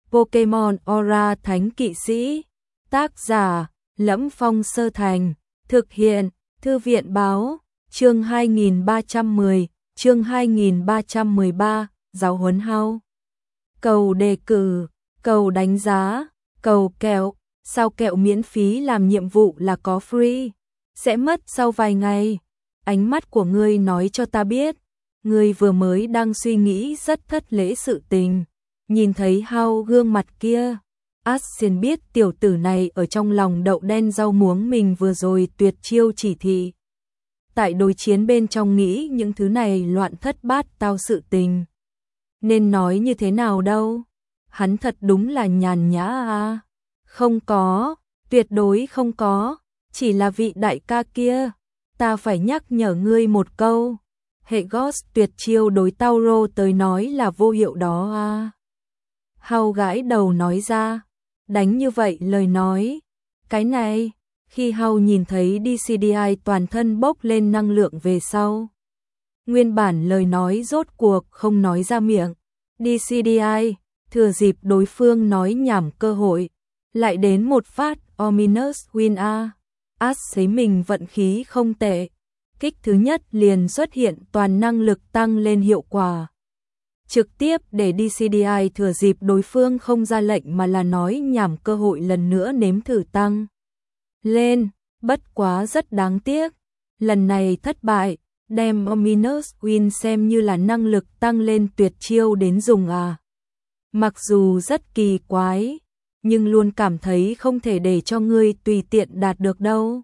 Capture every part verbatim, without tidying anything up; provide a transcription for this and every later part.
Pokemon Aura Thánh Kỵ Sĩ. Tác giả Lẫm Phong Sơ Thành. Thực hiện Thư viện Báo. Chương hai nghìn ba trăm mười, chương hai nghìn ba trăm mười ba, giáo huấn Hao. Cầu đề cử, cầu đánh giá, cầu kẹo, sao kẹo miễn phí làm nhiệm vụ là có free, sẽ mất sau vài ngày. Ánh mắt của ngươi nói cho ta biết, ngươi vừa mới đang suy nghĩ rất thất lễ sự tình. Nhìn thấy Hao gương mặt kia, Asien biết tiểu tử này ở trong lòng đậu đen rau muống mình vừa rồi tuyệt chiêu chỉ thị. Tại đối chiến bên trong nghĩ những thứ này loạn thất bát tao sự tình. Nên nói như thế nào đâu, hắn thật đúng là nhàn nhã à. Không có, tuyệt đối không có, chỉ là vị đại ca kia, ta phải nhắc nhở ngươi một câu. Hệ Ghost tuyệt chiêu đối Tauro tới nói là vô hiệu đó à. Hao gãi đầu nói ra, đánh như vậy lời nói, cái này, khi Hao nhìn thấy đê xê đê i toàn thân bốc lên năng lượng về sau. Nguyên bản lời nói rốt cuộc không nói ra miệng, đê xê đê i, thừa dịp đối phương nói nhảm cơ hội, lại đến một phát Ominous Win A. As thấy mình vận khí không tệ, kích thứ nhất liền xuất hiện toàn năng lực tăng lên hiệu quả. Trực tiếp để đê xê đê i thừa dịp đối phương không ra lệnh mà là nói nhảm cơ hội lần nữa nếm thử tăng lên, bất quá rất đáng tiếc. Lần này thất bại, đem Ominous Win xem như là năng lực tăng lên tuyệt chiêu đến dùng à. Mặc dù rất kỳ quái, nhưng luôn cảm thấy không thể để cho ngươi tùy tiện đạt được đâu.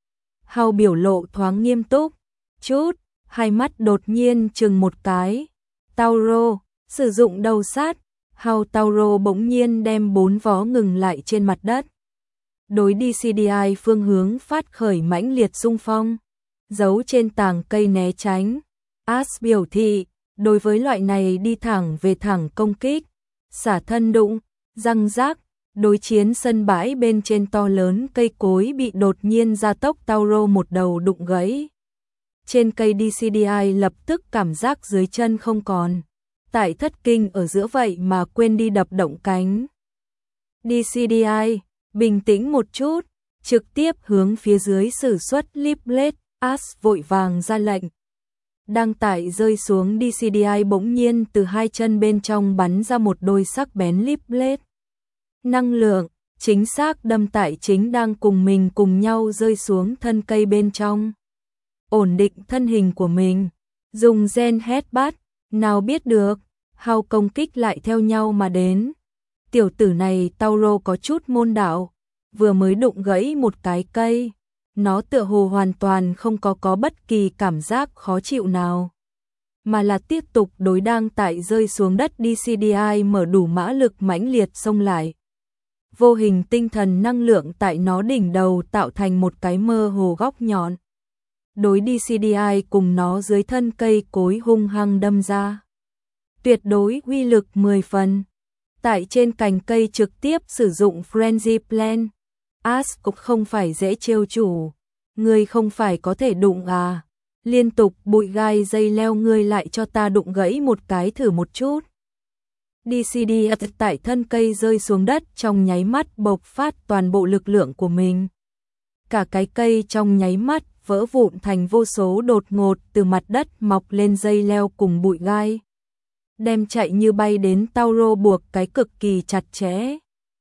Hao biểu lộ thoáng nghiêm túc chút, hai mắt đột nhiên chừng một cái. Tauro, sử dụng đầu sát. Hao Tauro bỗng nhiên đem bốn vó ngừng lại trên mặt đất. Đối đê xê đê i phương hướng phát khởi mãnh liệt xung phong, giấu trên tàng cây né tránh. As biểu thị, đối với loại này đi thẳng về thẳng công kích, xả thân đụng, răng rác, đối chiến sân bãi bên trên to lớn cây cối bị đột nhiên gia tốc Tauro một đầu đụng gãy. Trên cây đê xê đê i lập tức cảm giác dưới chân không còn. Tại thất kinh ở giữa vậy mà quên đi đập động cánh. đê xê đê i, bình tĩnh một chút, trực tiếp hướng phía dưới sử xuất Leaf Blade. As vội vàng ra lệnh. Đang tại rơi xuống đê xê đê i bỗng nhiên từ hai chân bên trong bắn ra một đôi sắc bén Leaf Blade. Năng lượng, chính xác đâm tại chính đang cùng mình cùng nhau rơi xuống thân cây bên trong. Ổn định thân hình của mình, dùng gen headbutt, nào biết được, Hao công kích lại theo nhau mà đến. Tiểu tử này Tauro có chút môn đạo, vừa mới đụng gãy một cái cây, nó tựa hồ hoàn toàn không có có bất kỳ cảm giác khó chịu nào, mà là tiếp tục đối đang tại rơi xuống đất đê xê đê i mở đủ mã lực mãnh liệt xông lại. Vô hình tinh thần năng lượng tại nó đỉnh đầu tạo thành một cái mơ hồ góc nhọn. Đối đê xê đê i cùng nó dưới thân cây cối hung hăng đâm ra. Tuyệt đối uy lực mười phần. Tại trên cành cây trực tiếp sử dụng Frenzy Plan. As cũng không phải dễ trêu chủ. Ngươi không phải có thể đụng à. Liên tục bụi gai dây leo ngươi lại cho ta đụng gãy một cái thử một chút. đê xê đê i tại thân cây rơi xuống đất trong nháy mắt bộc phát toàn bộ lực lượng của mình. Cả cái cây trong nháy mắt vỡ vụn thành vô số đột ngột từ mặt đất mọc lên dây leo cùng bụi gai. Đem chạy như bay đến Tauro buộc cái cực kỳ chặt chẽ.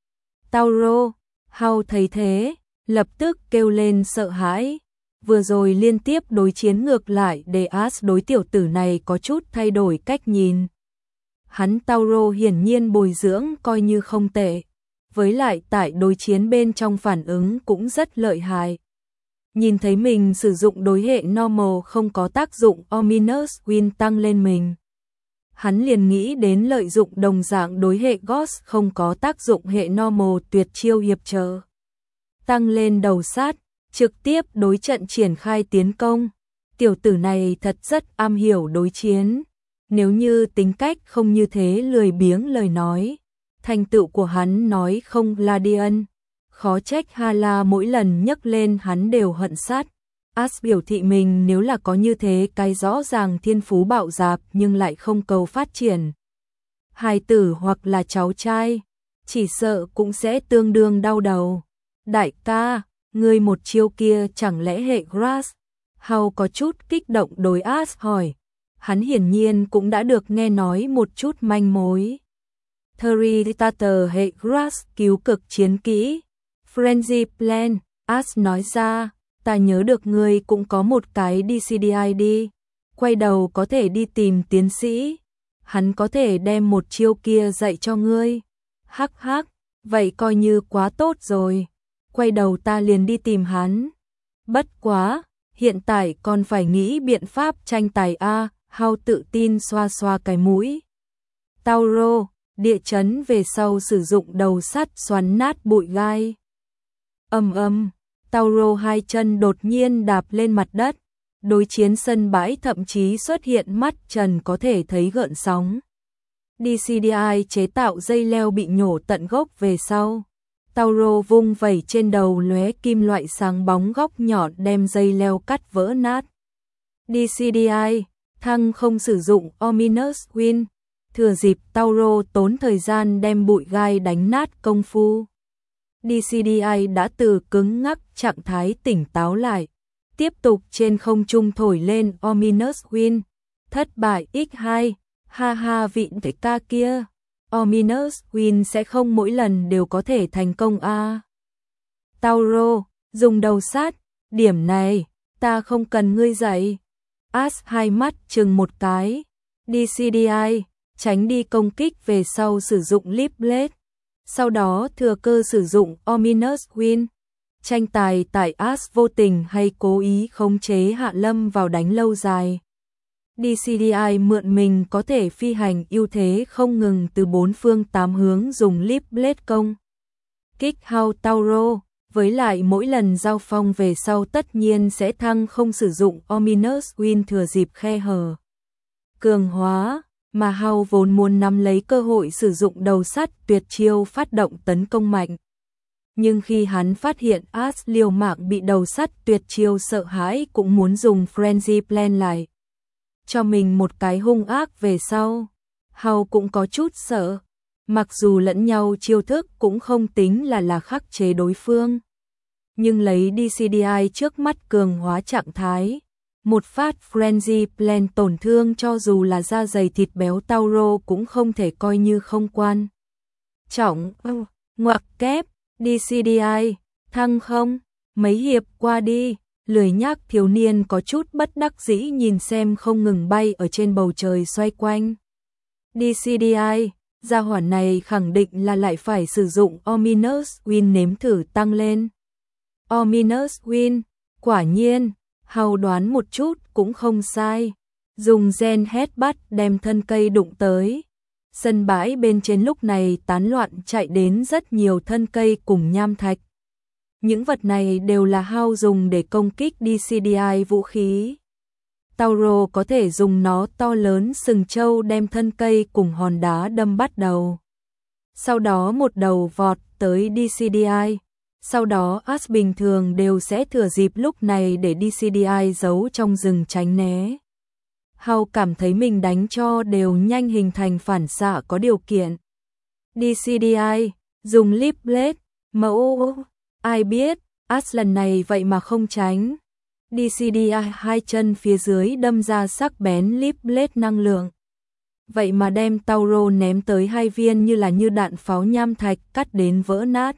Tauro, Hao thấy thế, lập tức kêu lên sợ hãi. Vừa rồi liên tiếp đối chiến ngược lại để As đối tiểu tử này có chút thay đổi cách nhìn. Hắn Tauro hiển nhiên bồi dưỡng coi như không tệ. Với lại tại đối chiến bên trong phản ứng cũng rất lợi hại. Nhìn thấy mình sử dụng đối hệ normal không có tác dụng Ominous Win tăng lên mình. Hắn liền nghĩ đến lợi dụng đồng dạng đối hệ Ghost không có tác dụng hệ normal tuyệt chiêu hiệp trợ. Tăng lên đầu sát, trực tiếp đối trận triển khai tiến công. Tiểu tử này thật rất am hiểu đối chiến. Nếu như tính cách không như thế lười biếng lời nói. Thành tựu của hắn nói không Gladian. Khó trách Hala mỗi lần nhấc lên hắn đều hận sát. As biểu thị mình nếu là có như thế cái rõ ràng thiên phú bạo dạp nhưng lại không cầu phát triển. Hài tử hoặc là cháu trai, chỉ sợ cũng sẽ tương đương đau đầu. Đại ca, ngươi một chiêu kia chẳng lẽ hệ Grass? Hao có chút kích động đối As hỏi. Hắn hiển nhiên cũng đã được nghe nói một chút manh mối. Thiritator hệ Grass cứu cực chiến kỹ. Frenzy Plan, As nói ra, ta nhớ được ngươi cũng có một cái đê xê đê i đi. Quay đầu có thể đi tìm tiến sĩ. Hắn có thể đem một chiêu kia dạy cho ngươi. Hắc hắc, vậy coi như quá tốt rồi. Quay đầu ta liền đi tìm hắn. Bất quá, hiện tại còn phải nghĩ biện pháp tranh tài a. Hao tự tin xoa xoa cái mũi. Tauro, địa chấn về sau sử dụng đầu sắt xoắn nát bụi gai. Ầm ầm, Tauro hai chân đột nhiên đạp lên mặt đất. Đối chiến sân bãi thậm chí xuất hiện mắt trần có thể thấy gợn sóng. đê xê đê i chế tạo dây leo bị nhổ tận gốc về sau. Tauro vung vẩy trên đầu lóe kim loại sáng bóng góc nhọn đem dây leo cắt vỡ nát. đê xê đê i, thăng không sử dụng Ominous Wind. Thừa dịp Tauro tốn thời gian đem bụi gai đánh nát công phu. đê xê đê i đã từ cứng ngắc trạng thái tỉnh táo lại. Tiếp tục trên không trung thổi lên Ominous Wind. Thất bại x hai, ha ha vịn cái ca kia. Ominous Wind sẽ không mỗi lần đều có thể thành công a. À. Tauro, dùng đầu sát, điểm này, ta không cần ngươi dạy. As hai mắt chừng một cái. đê xê đê i, tránh đi công kích về sau sử dụng Leap Blade. Sau đó thừa cơ sử dụng Ominous Wind. Tranh tài tại As vô tình hay cố ý khống chế Hạ Lâm vào đánh lâu dài. đê xê đê i mượn mình có thể phi hành ưu thế không ngừng từ bốn phương tám hướng dùng Leap Blade công kích Hao Tauro, với lại mỗi lần giao phong về sau tất nhiên sẽ thăng không sử dụng Ominous Wind thừa dịp khe hở. Cường hóa, mà Hao vốn muốn nắm lấy cơ hội sử dụng đầu sắt tuyệt chiêu phát động tấn công mạnh. Nhưng khi hắn phát hiện As liều mạng bị đầu sắt tuyệt chiêu sợ hãi cũng muốn dùng Frenzy Plan lại. Cho mình một cái hung ác về sau. Hao cũng có chút sợ. Mặc dù lẫn nhau chiêu thức cũng không tính là là khắc chế đối phương. Nhưng lấy đê xê đê i trước mắt cường hóa trạng thái. Một phát Frenzy Plan tổn thương cho dù là da dày thịt béo Tauro cũng không thể coi như không quan. Trọng, ngoặc kép. đê xê đê i, thăng không, mấy hiệp qua đi, lười nhác thiếu niên có chút bất đắc dĩ nhìn xem không ngừng bay ở trên bầu trời xoay quanh. đê xê đê i, gia hỏa này khẳng định là lại phải sử dụng Ominous Wind nếm thử tăng lên. Ominous Wind, quả nhiên, Hao đoán một chút cũng không sai. Dùng Gen Headbutt đem thân cây đụng tới. Sân bãi bên trên lúc này tán loạn chạy đến rất nhiều thân cây cùng nham thạch. Những vật này đều là Hao dùng để công kích đê xê đê i vũ khí. Tauro có thể dùng nó to lớn sừng trâu đem thân cây cùng hòn đá đâm bắt đầu. Sau đó một đầu vọt tới đê xê đê i. Sau đó As bình thường đều sẽ thừa dịp lúc này để đê xê đê i giấu trong rừng tránh né. Hao cảm thấy mình đánh cho đều nhanh hình thành phản xạ có điều kiện. đê xê đê i, dùng Leap Blade, mẫu, ai biết, As lần này vậy mà không tránh. đê xê đê i hai chân phía dưới đâm ra sắc bén Leap Blade năng lượng. Vậy mà đem Tauro ném tới hai viên như là như đạn pháo nham thạch cắt đến vỡ nát.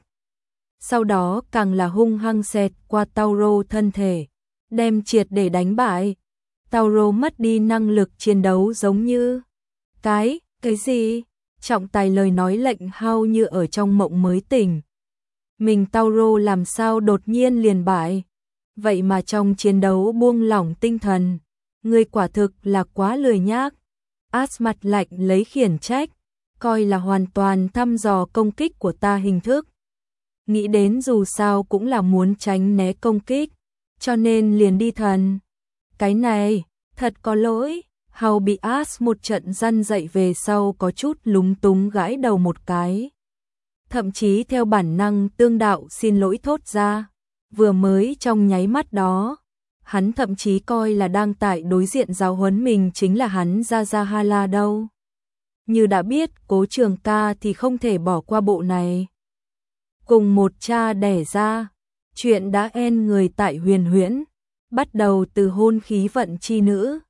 Sau đó càng là hung hăng xẹt qua Tauro thân thể, đem triệt để đánh bại. Tauro mất đi năng lực chiến đấu giống như cái, cái gì? Trọng tài lời nói lệnh Hao như ở trong mộng mới tỉnh. Mình Tauro làm sao đột nhiên liền bại? Vậy mà trong chiến đấu buông lỏng tinh thần. Người quả thực là quá lười nhác. As mặt lạnh lấy khiển trách, coi là hoàn toàn thăm dò công kích của ta hình thức. Nghĩ đến dù sao cũng là muốn tránh né công kích, cho nên liền đi thần. Cái này, thật có lỗi. Hao bị As một trận răn dậy về sau có chút lúng túng gãi đầu một cái. Thậm chí theo bản năng tương đạo xin lỗi thốt ra. Vừa mới trong nháy mắt đó, hắn thậm chí coi là đang tại đối diện giáo huấn mình chính là hắn Ra Ra Hala đâu. như đã biết Cố Trường ca thì không thể bỏ qua bộ này. Cùng một cha đẻ ra, chuyện đã en người tại Huyền Huyễn, bắt đầu từ hôn khí vận chi nữ,